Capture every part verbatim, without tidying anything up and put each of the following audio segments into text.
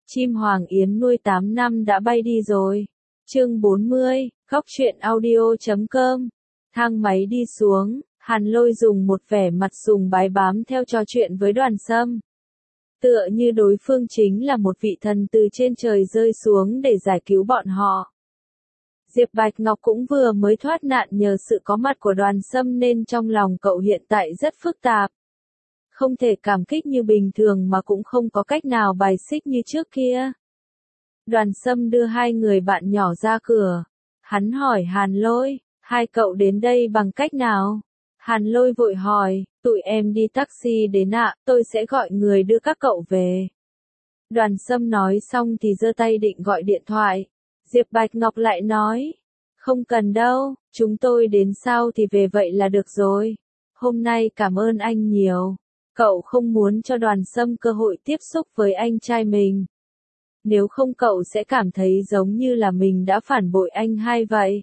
Chim Hoàng Yến nuôi tám năm đã bay đi rồi. Chương bốn mươi, góc truyện audio chấm com. Thang máy đi xuống, Hàn Lôi dùng một vẻ mặt sùng bái bám theo trò chuyện với Đoàn Sâm. Tựa như đối phương chính là một vị thần từ trên trời rơi xuống để giải cứu bọn họ. Diệp Bạch Ngọc cũng vừa mới thoát nạn nhờ sự có mặt của Đoàn Sâm nên trong lòng cậu hiện tại rất phức tạp. Không thể cảm kích như bình thường mà cũng không có cách nào bài xích như trước kia. Đoàn Sâm đưa hai người bạn nhỏ ra cửa. Hắn hỏi Hàn Lôi, hai cậu đến đây bằng cách nào? Hàn Lôi vội hỏi, tụi em đi taxi đến ạ, tôi sẽ gọi người đưa các cậu về. Đoàn Sâm nói xong thì giơ tay định gọi điện thoại. Diệp Bạch Ngọc lại nói, không cần đâu, chúng tôi đến sau thì về vậy là được rồi. Hôm nay cảm ơn anh nhiều. Cậu không muốn cho Đoàn Sâm cơ hội tiếp xúc với anh trai mình. Nếu không cậu sẽ cảm thấy giống như là mình đã phản bội anh hai vậy.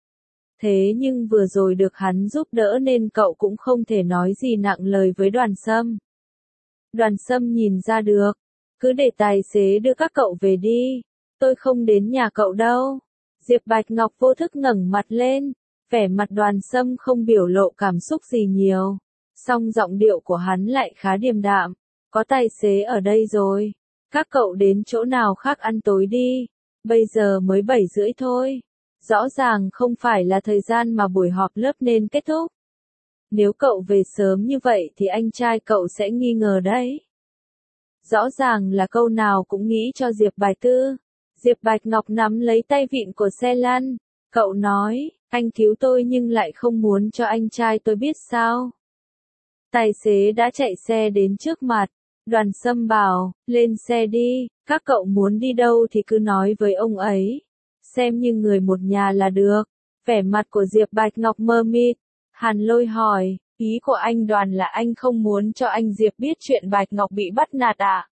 Thế nhưng vừa rồi được hắn giúp đỡ nên cậu cũng không thể nói gì nặng lời với Đoàn Sâm. Đoàn Sâm nhìn ra được, cứ để tài xế đưa các cậu về đi, tôi không đến nhà cậu đâu. Diệp Bạch Ngọc vô thức ngẩng mặt lên, vẻ mặt Đoàn Sâm không biểu lộ cảm xúc gì nhiều, song giọng điệu của hắn lại khá điềm đạm, có tài xế ở đây rồi, các cậu đến chỗ nào khác ăn tối đi, bây giờ mới bảy rưỡi thôi. Rõ ràng không phải là thời gian mà buổi họp lớp nên kết thúc. Nếu cậu về sớm như vậy thì anh trai cậu sẽ nghi ngờ đấy. Rõ ràng là câu nào cũng nghĩ cho Diệp Bạch Tư. Diệp Bạch Ngọc nắm lấy tay vịn của xe lăn. Cậu nói, anh cứu tôi nhưng lại không muốn cho anh trai tôi biết sao. Tài xế đã chạy xe đến trước mặt. Đoàn Sâm bảo, lên xe đi, các cậu muốn đi đâu thì cứ nói với ông ấy. Xem như người một nhà là được. Vẻ mặt của Diệp Bạch Ngọc mơ mịt. Hàn Lôi hỏi, ý của anh Đoàn là anh không muốn cho anh Diệp biết chuyện Bạch Ngọc bị bắt nạt à?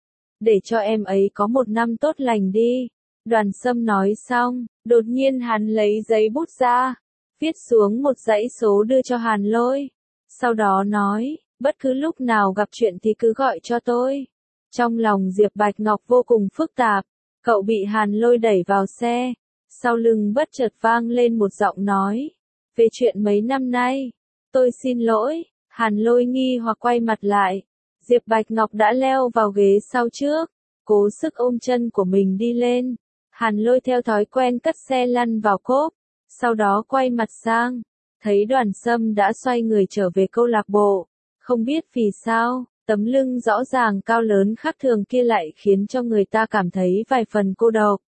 Để cho em ấy có một năm tốt lành đi. Đoàn Sâm nói xong, đột nhiên hắn lấy giấy bút ra, viết xuống một dãy số đưa cho Hàn Lôi. Sau đó nói, bất cứ lúc nào gặp chuyện thì cứ gọi cho tôi. Trong lòng Diệp Bạch Ngọc vô cùng phức tạp. Cậu bị Hàn Lôi đẩy vào xe, sau lưng bất chợt vang lên một giọng nói, về chuyện mấy năm nay, tôi xin lỗi. Hàn Lôi nghi hoặc quay mặt lại, Diệp Bạch Ngọc đã leo vào ghế sau trước, cố sức ôm chân của mình đi lên. Hàn Lôi theo thói quen cất xe lăn vào cốp, sau đó quay mặt sang, thấy Đoàn Sâm đã xoay người trở về câu lạc bộ, không biết vì sao. Tấm lưng rõ ràng cao lớn khác thường kia lại khiến cho người ta cảm thấy vài phần cô độc.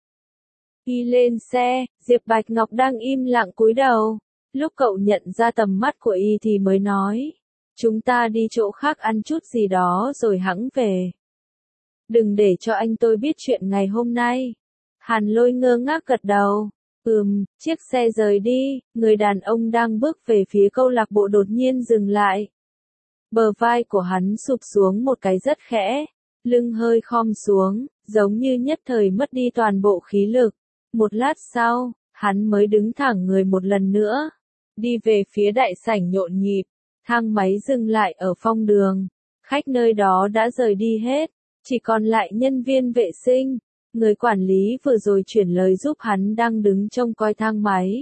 Đi lên xe, Diệp Bạch Ngọc đang im lặng cúi đầu. Lúc cậu nhận ra tầm mắt của y thì mới nói, chúng ta đi chỗ khác ăn chút gì đó rồi hẵng về. Đừng để cho anh tôi biết chuyện ngày hôm nay. Hàn Lôi ngơ ngác gật đầu. Ừm, chiếc xe rời đi, người đàn ông đang bước về phía câu lạc bộ đột nhiên dừng lại. Bờ vai của hắn sụp xuống một cái rất khẽ, lưng hơi khom xuống, giống như nhất thời mất đi toàn bộ khí lực. Một lát sau, hắn mới đứng thẳng người một lần nữa, đi về phía đại sảnh nhộn nhịp. Thang máy dừng lại ở phong đường, khách nơi đó đã rời đi hết, chỉ còn lại nhân viên vệ sinh, người quản lý vừa rồi chuyển lời giúp hắn đang đứng trông coi thang máy.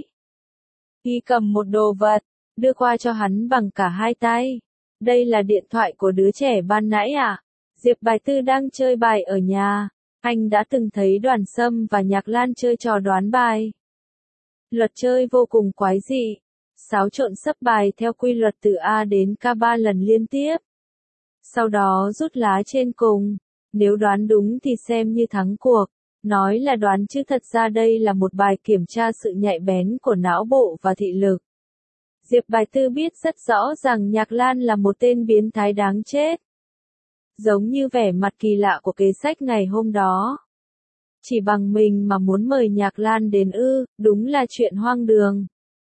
Y cầm một đồ vật, đưa qua cho hắn bằng cả hai tay. Đây là điện thoại của đứa trẻ ban nãy à? Diệp Bạch Tư đang chơi bài ở nhà. Anh đã từng thấy Đoàn Sâm và Nhạc Lan chơi trò đoán bài. Luật chơi vô cùng quái dị. Xáo trộn sấp bài theo quy luật từ A đến K ba lần liên tiếp. Sau đó rút lá trên cùng. Nếu đoán đúng thì xem như thắng cuộc. Nói là đoán chứ thật ra đây là một bài kiểm tra sự nhạy bén của não bộ và thị lực. Diệp Bạch Tư biết rất rõ rằng Nhạc Lan là một tên biến thái đáng chết. Giống như vẻ mặt kỳ lạ của kế sách ngày hôm đó. Chỉ bằng mình mà muốn mời Nhạc Lan đến ư, đúng là chuyện hoang đường.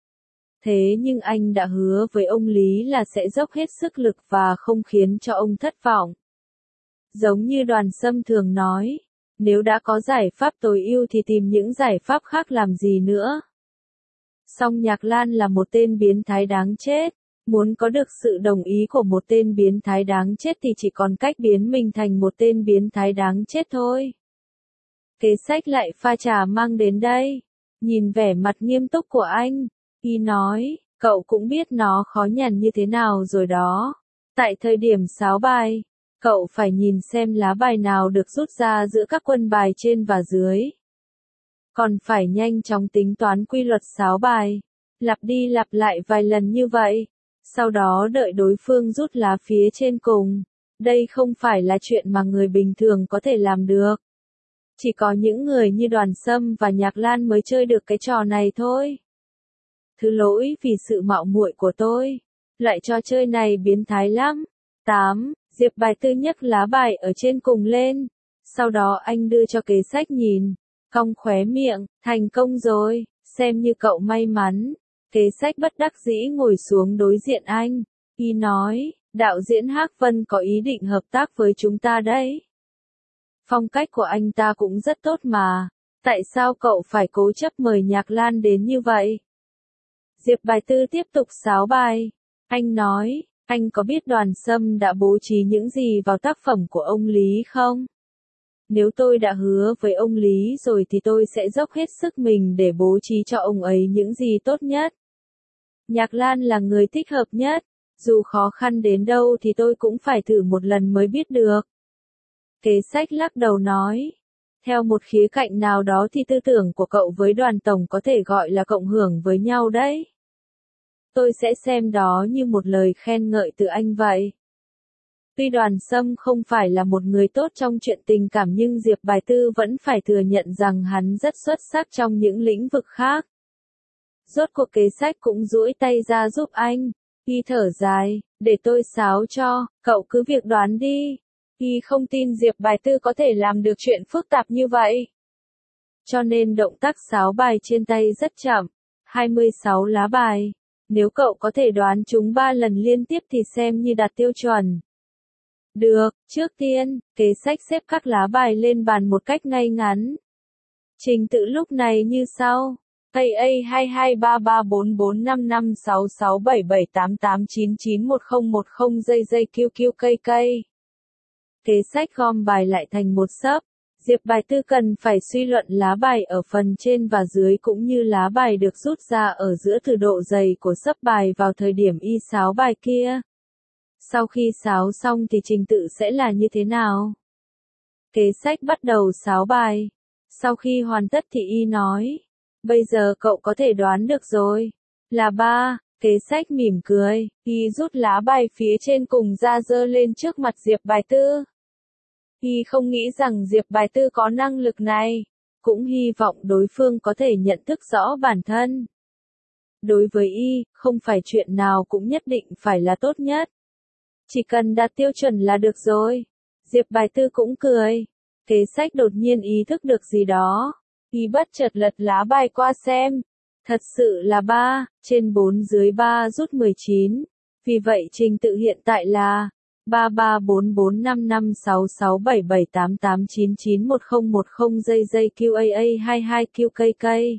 Thế nhưng anh đã hứa với ông Lý là sẽ dốc hết sức lực và không khiến cho ông thất vọng. Giống như Đoàn Sâm thường nói, nếu đã có giải pháp tối ưu thì tìm những giải pháp khác làm gì nữa. Song Nhạc Lan là một tên biến thái đáng chết, muốn có được sự đồng ý của một tên biến thái đáng chết thì chỉ còn cách biến mình thành một tên biến thái đáng chết thôi. Kế sách lại pha trà mang đến đây. Nhìn vẻ mặt nghiêm túc của anh, y nói, cậu cũng biết nó khó nhằn như thế nào rồi đó. Tại thời điểm sáo bài, cậu phải nhìn xem lá bài nào được rút ra giữa các quân bài trên và dưới. Còn phải nhanh chóng tính toán quy luật sáo bài, lặp đi lặp lại vài lần như vậy, sau đó đợi đối phương rút lá phía trên cùng. Đây không phải là chuyện mà người bình thường có thể làm được. Chỉ có những người như Đoàn Sâm và Nhạc Lan mới chơi được cái trò này thôi. Thứ lỗi vì sự mạo muội của tôi. Loại trò chơi này biến thái lắm. tám. Diệp Bài Tư nhấc lá bài ở trên cùng lên. Sau đó anh đưa cho Kế Sách nhìn. Cong khóe miệng, thành công rồi, xem như cậu may mắn. Kế Sách bất đắc dĩ ngồi xuống đối diện anh. Y nói, đạo diễn Hắc Vân có ý định hợp tác với chúng ta đấy. Phong cách của anh ta cũng rất tốt mà. Tại sao cậu phải cố chấp mời Nhạc Lan đến như vậy? Diệp Bài Tư tiếp tục sáo bài. Anh nói, anh có biết Đoàn Sâm đã bố trí những gì vào tác phẩm của ông Lý không? Nếu tôi đã hứa với ông Lý rồi thì tôi sẽ dốc hết sức mình để bố trí cho ông ấy những gì tốt nhất. Nhạc Lan là người thích hợp nhất. Dù khó khăn đến đâu thì tôi cũng phải thử một lần mới biết được. Kế Sách lắc đầu nói. Theo một khía cạnh nào đó thì tư tưởng của cậu với Đoàn Tổng có thể gọi là cộng hưởng với nhau đấy. Tôi sẽ xem đó như một lời khen ngợi từ anh vậy. Tuy Đoàn Sâm không phải là một người tốt trong chuyện tình cảm nhưng Diệp Bài Tư vẫn phải thừa nhận rằng hắn rất xuất sắc trong những lĩnh vực khác. Rốt cuộc Kế Sách cũng duỗi tay ra giúp anh. Y thở dài, để tôi sáo cho, cậu cứ việc đoán đi. Y không tin Diệp Bài Tư có thể làm được chuyện phức tạp như vậy. Cho nên động tác sáo bài trên tay rất chậm. hai mươi sáu lá bài. Nếu cậu có thể đoán chúng ba lần liên tiếp thì xem như đạt tiêu chuẩn. Được, trước tiên, Kế Sách xếp các lá bài lên bàn một cách ngay ngắn. Trình tự lúc này như sau. A A hai hai ba ba bốn bốn năm năm sáu sáu bảy bảy tám tám chín chín một không một không dây dây Q Q cây cây. Kế Sách gom bài lại thành một xấp. Diệp Bài Tư cần phải suy luận lá bài ở phần trên và dưới cũng như lá bài được rút ra ở giữa từ độ dày của xấp bài vào thời điểm y sáo bài kia. Sau khi sáo xong thì trình tự sẽ là như thế nào? Kế Sách bắt đầu sáo bài. Sau khi hoàn tất thì y nói. Bây giờ cậu có thể đoán được rồi. Là ba. Kế Sách mỉm cười. Y rút lá bài phía trên cùng ra giơ lên trước mặt Diệp Bài Tư. Y không nghĩ rằng Diệp Bài Tư có năng lực này. Cũng hy vọng đối phương có thể nhận thức rõ bản thân. Đối với y, không phải chuyện nào cũng nhất định phải là tốt nhất. Chỉ cần đạt tiêu chuẩn là được rồi. Diệp Bài Tư cũng cười. Kế Sách đột nhiên ý thức được gì đó. Y bất chợt lật lá bài qua xem. Thật sự là ba, trên bốn dưới ba rút mười chín. Vì vậy trình tự hiện tại là ba ba bốn bốn năm năm sáu sáu bảy bảy tám tám chín chín một không một không dây dây Q A A hai hai Q cây cây.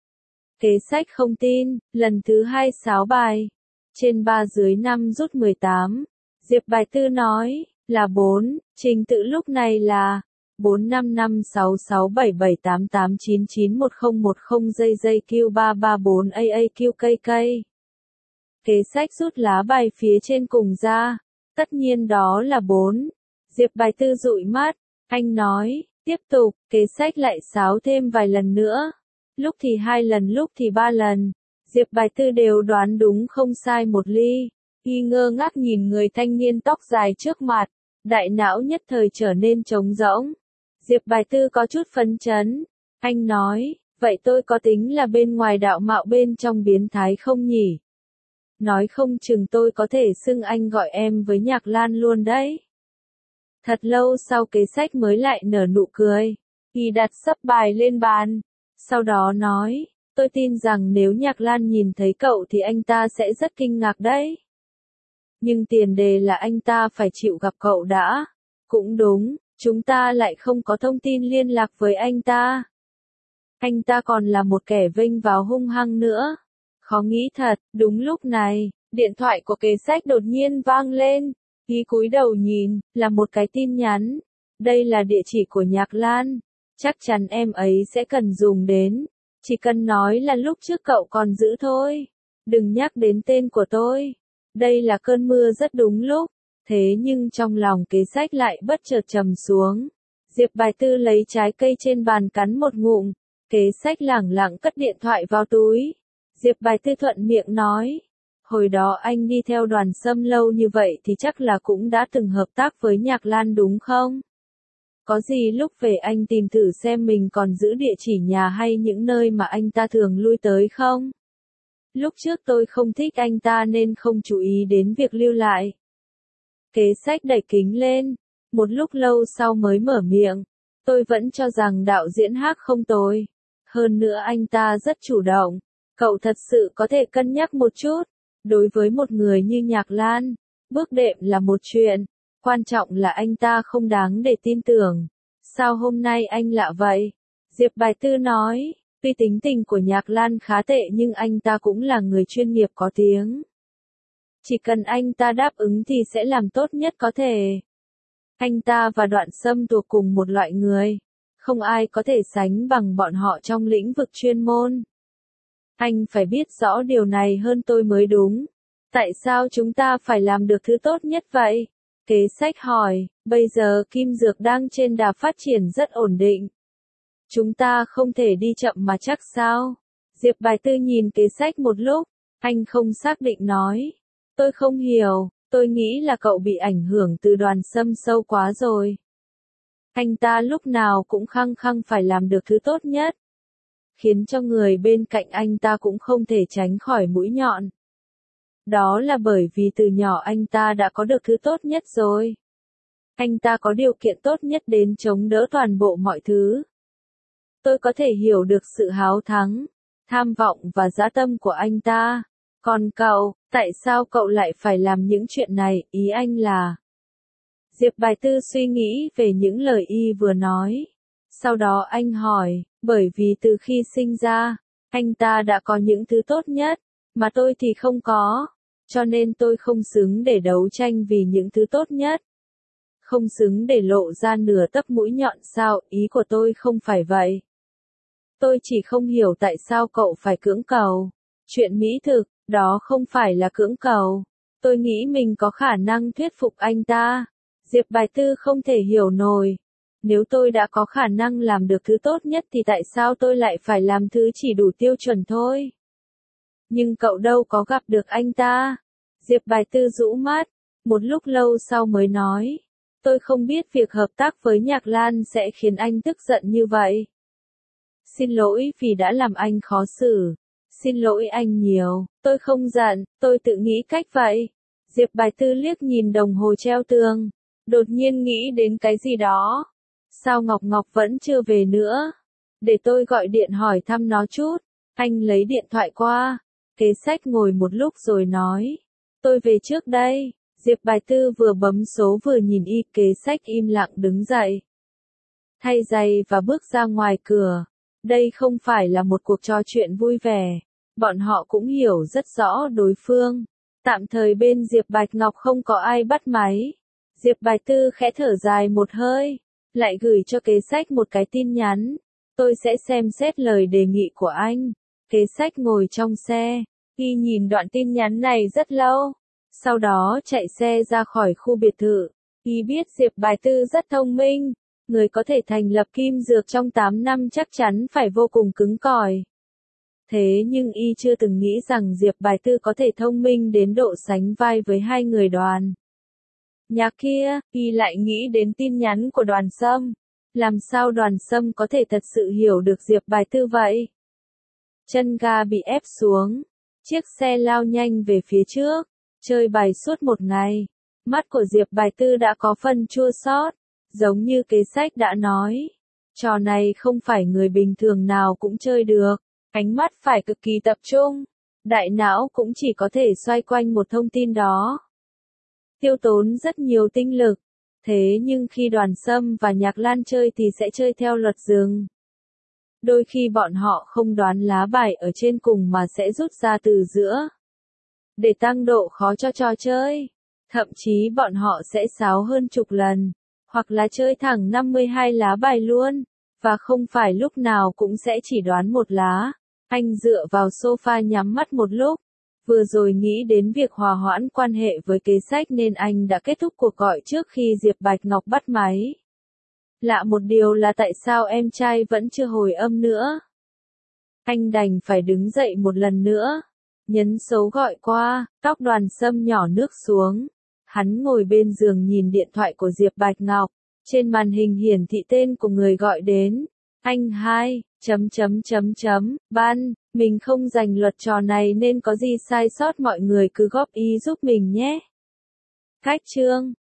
Kế Sách không tin, lần thứ hai sáo bài. Trên ba dưới năm rút mười tám. Diệp Bài Tư nói, là bốn, trình tự lúc này là bốn năm năm sáu sáu bảy bảy tám tám chín chín một không một không dây dây Q ba ba bốn A A Q cây cây. Kế Sách rút lá bài phía trên cùng ra. Tất nhiên đó là bốn. Diệp Bài Tư dụi mắt. Anh nói, tiếp tục, Kế Sách lại sáo thêm vài lần nữa. Lúc thì hai lần lúc thì ba lần. Diệp Bài Tư đều đoán đúng không sai một ly. Y ngơ ngác nhìn người thanh niên tóc dài trước mặt. Đại não nhất thời trở nên trống rỗng. Diệp Bài Tư có chút phấn chấn. Anh nói, vậy tôi có tính là bên ngoài đạo mạo bên trong biến thái không nhỉ? Nói không chừng tôi có thể xưng anh gọi em với Nhạc Lan luôn đấy. Thật lâu sau Kế Sách mới lại nở nụ cười. Y đặt xấp bài lên bàn. Sau đó nói, tôi tin rằng nếu Nhạc Lan nhìn thấy cậu thì anh ta sẽ rất kinh ngạc đấy. Nhưng tiền đề là anh ta phải chịu gặp cậu đã. Cũng đúng, chúng ta lại không có thông tin liên lạc với anh ta. Anh ta còn là một kẻ vênh vào hung hăng nữa. Khó nghĩ thật, đúng lúc này, điện thoại của Kế Sách đột nhiên vang lên. Y cúi đầu nhìn, là một cái tin nhắn. Đây là địa chỉ của Nhạc Lan. chắc chắn em ấy sẽ cần dùng đến. Chỉ cần nói là lúc trước cậu còn giữ thôi. Đừng nhắc đến tên của tôi. Đây là cơn mưa rất đúng lúc. Thế nhưng trong lòng Kế Sách lại bất chợt trầm xuống. Diệp Bài Tư lấy trái cây trên bàn cắn một ngụm. Kế Sách lẳng lặng cất điện thoại vào túi. Diệp Bài Tư thuận miệng nói. Hồi đó anh đi theo Đoàn Sâm lâu như vậy thì chắc là cũng đã từng hợp tác với Nhạc Lan đúng không? Có gì lúc về anh tìm thử xem mình còn giữ địa chỉ nhà hay những nơi mà anh ta thường lui tới không? Lúc trước tôi không thích anh ta nên không chú ý đến việc lưu lại. Kế Sách đẩy kính lên, một lúc lâu sau mới mở miệng. Tôi vẫn cho rằng đạo diễn Hắc không tồi. Hơn nữa anh ta rất chủ động. Cậu thật sự có thể cân nhắc một chút. Đối với một người như Nhạc Lan, bước đệm là một chuyện. Quan trọng là anh ta không đáng để tin tưởng. Sao hôm nay anh lạ vậy? Diệp Bài Tư nói, tuy tính tình của Nhạc Lan khá tệ nhưng anh ta cũng là người chuyên nghiệp có tiếng. Chỉ cần anh ta đáp ứng thì sẽ làm tốt nhất có thể. Anh ta và Đoạn Sâm thuộc cùng một loại người. Không ai có thể sánh bằng bọn họ trong lĩnh vực chuyên môn. Anh phải biết rõ điều này hơn tôi mới đúng. Tại sao chúng ta phải làm được thứ tốt nhất vậy? Kế Sách hỏi, bây giờ Kim Dược đang trên đà phát triển rất ổn định. Chúng ta không thể đi chậm mà chắc sao? Diệp Bài Tư nhìn Kế Sách một lúc, anh không xác định nói. Tôi không hiểu, tôi nghĩ là cậu bị ảnh hưởng từ Đoàn Sâm sâu quá rồi. Anh ta lúc nào cũng khăng khăng phải làm được thứ tốt nhất. Khiến cho người bên cạnh anh ta cũng không thể tránh khỏi mũi nhọn. Đó là bởi vì từ nhỏ anh ta đã có được thứ tốt nhất rồi. Anh ta có điều kiện tốt nhất đến chống đỡ toàn bộ mọi thứ. Tôi có thể hiểu được sự háo thắng, tham vọng và dã tâm của anh ta. Còn cậu, tại sao cậu lại phải làm những chuyện này, ý anh là... Diệp Bài Tư suy nghĩ về những lời y vừa nói. Sau đó anh hỏi, bởi vì từ khi sinh ra, anh ta đã có những thứ tốt nhất, mà tôi thì không có. Cho nên tôi không xứng để đấu tranh vì những thứ tốt nhất. Không xứng để lộ ra nửa tấc mũi nhọn sao, ý của tôi không phải vậy. Tôi chỉ không hiểu tại sao cậu phải cưỡng cầu. Chuyện mỹ thực, đó không phải là cưỡng cầu. Tôi nghĩ mình có khả năng thuyết phục anh ta. Diệp Bài Tư không thể hiểu nổi. Nếu tôi đã có khả năng làm được thứ tốt nhất thì tại sao tôi lại phải làm thứ chỉ đủ tiêu chuẩn thôi? Nhưng cậu đâu có gặp được anh ta. Diệp Bài Tư rũ mắt, một lúc lâu sau mới nói. Tôi không biết việc hợp tác với Nhạc Lan sẽ khiến anh tức giận như vậy. Xin lỗi vì đã làm anh khó xử. Xin lỗi anh nhiều, tôi không giận, tôi tự nghĩ cách vậy. Diệp Bài Tư liếc nhìn đồng hồ treo tường, đột nhiên nghĩ đến cái gì đó. Sao Ngọc Ngọc vẫn chưa về nữa? Để tôi gọi điện hỏi thăm nó chút. Anh lấy điện thoại qua. Kế Sách ngồi một lúc rồi nói. Tôi về trước đây. Diệp Bài Tư vừa bấm số vừa nhìn y. Kế Sách im lặng đứng dậy. Thay giày và bước ra ngoài cửa. Đây không phải là một cuộc trò chuyện vui vẻ. Bọn họ cũng hiểu rất rõ đối phương. Tạm thời bên Diệp Bạch Ngọc không có ai bắt máy. Diệp Bài Tư khẽ thở dài một hơi. Lại gửi cho Kế Sách một cái tin nhắn. Tôi sẽ xem xét lời đề nghị của anh. Kế Sách ngồi trong xe. Y nhìn đoạn tin nhắn này rất lâu. Sau đó chạy xe ra khỏi khu biệt thự. Y biết Diệp Bài Tư rất thông minh. Người có thể thành lập Kim Dược trong tám năm chắc chắn phải vô cùng cứng cỏi. Thế nhưng y chưa từng nghĩ rằng Diệp Bài Tư có thể thông minh đến độ sánh vai với hai người Đoàn. Nhà kia, y lại nghĩ đến tin nhắn của Đoàn Sâm. Làm sao Đoàn Sâm có thể thật sự hiểu được Diệp Bài Tư vậy? Chân ga bị ép xuống. Chiếc xe lao nhanh về phía trước. Chơi bài suốt một ngày. Mắt của Diệp Bài Tư đã có phần chua xót. Giống như Kế Sách đã nói. Trò này không phải người bình thường nào cũng chơi được. Ánh mắt phải cực kỳ tập trung. Đại não cũng chỉ có thể xoay quanh một thông tin đó. Tiêu tốn rất nhiều tinh lực. Thế nhưng khi Đoàn Sâm và Nhạc Lan chơi thì sẽ chơi theo luật rừng. Đôi khi bọn họ không đoán lá bài ở trên cùng mà sẽ rút ra từ giữa. Để tăng độ khó cho trò chơi. Thậm chí bọn họ sẽ sáo hơn chục lần. Hoặc là chơi thẳng năm mươi hai lá bài luôn. Và không phải lúc nào cũng sẽ chỉ đoán một lá. Anh dựa vào sofa nhắm mắt một lúc. Vừa rồi nghĩ đến việc hòa hoãn quan hệ với kế sách nên anh đã kết thúc cuộc gọi trước khi Diệp Bạch Ngọc bắt máy. Lạ một điều là tại sao em trai vẫn chưa hồi âm nữa. Anh đành phải đứng dậy một lần nữa. Nhấn số gọi qua, tóc Đoàn Sâm nhỏ nước xuống. Hắn ngồi bên giường nhìn điện thoại của Diệp Bạch Ngọc. Trên màn hình hiển thị tên của người gọi đến. Anh hai, chấm chấm chấm chấm, ban, mình không giành luật trò này nên có gì sai sót mọi người cứ góp ý giúp mình nhé. Cách chương